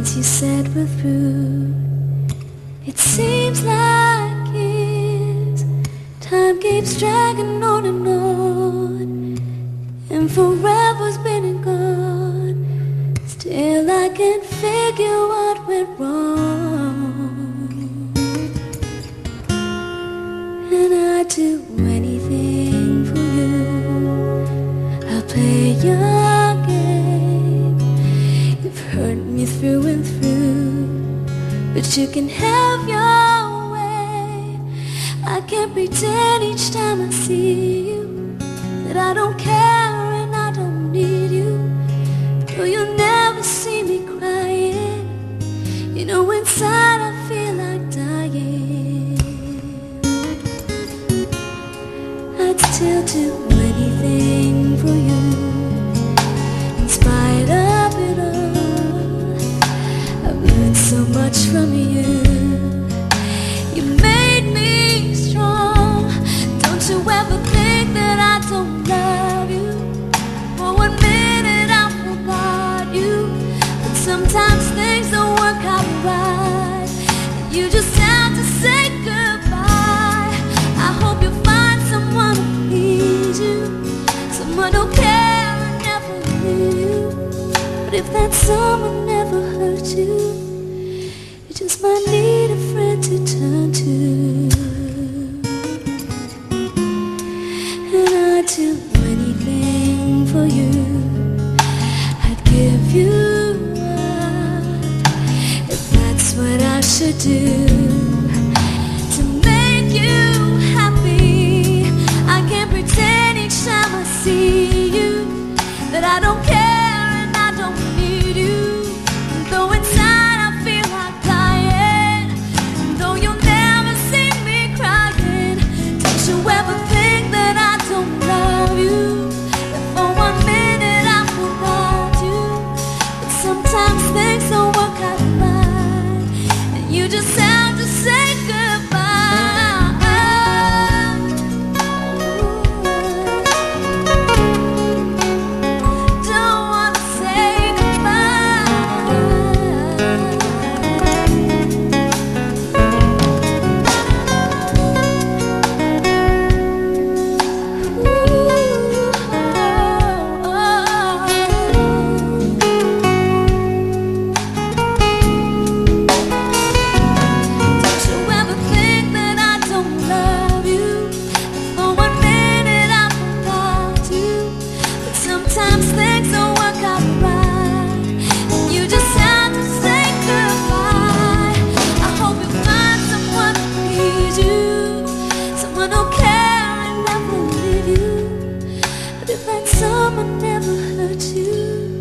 you said were through. It seems like years, time keeps dragging on, and forever's been and gone. Still I can't figure what went wrong, and I'd do anything for you. I'll play your game. You've hurt me through and through, but you can have your way. I can't pretend each time I see you that I don't care and I don't need you. No, you'll never see me crying. You know inside I feel like dying. I'd still do anything for you. In spite of it all, I've learned so much from you. You made me strong. Don't you ever think that I don't love you. For 1 minute I forgot you, but sometimes things don't work out right. You just have to say goodbye. I hope you find someone who please you, someone who care and never leave you. But if that someone never hurt you, you just might need a friend to turn to. And I'd do anything for you. I'd give you up if that's what I should do to make you happy. I can't pretend each time I see you that I don't care and I don't need you. Though inside I feel like dying, though you'll never see me crying. Don't you ever think that I don't love you, that for 1 minute I forgot you. But sometimes things don't work out right, and you just have to say goodbye. Don't wanna say goodbye. Don't you ever think that I don't love you, for 1 minute I forgot you. But sometimes things don't work out right, and you just have to say goodbye. I hope you find someone who please you, someone who'll care and never leave you. But if that someone never hurt you,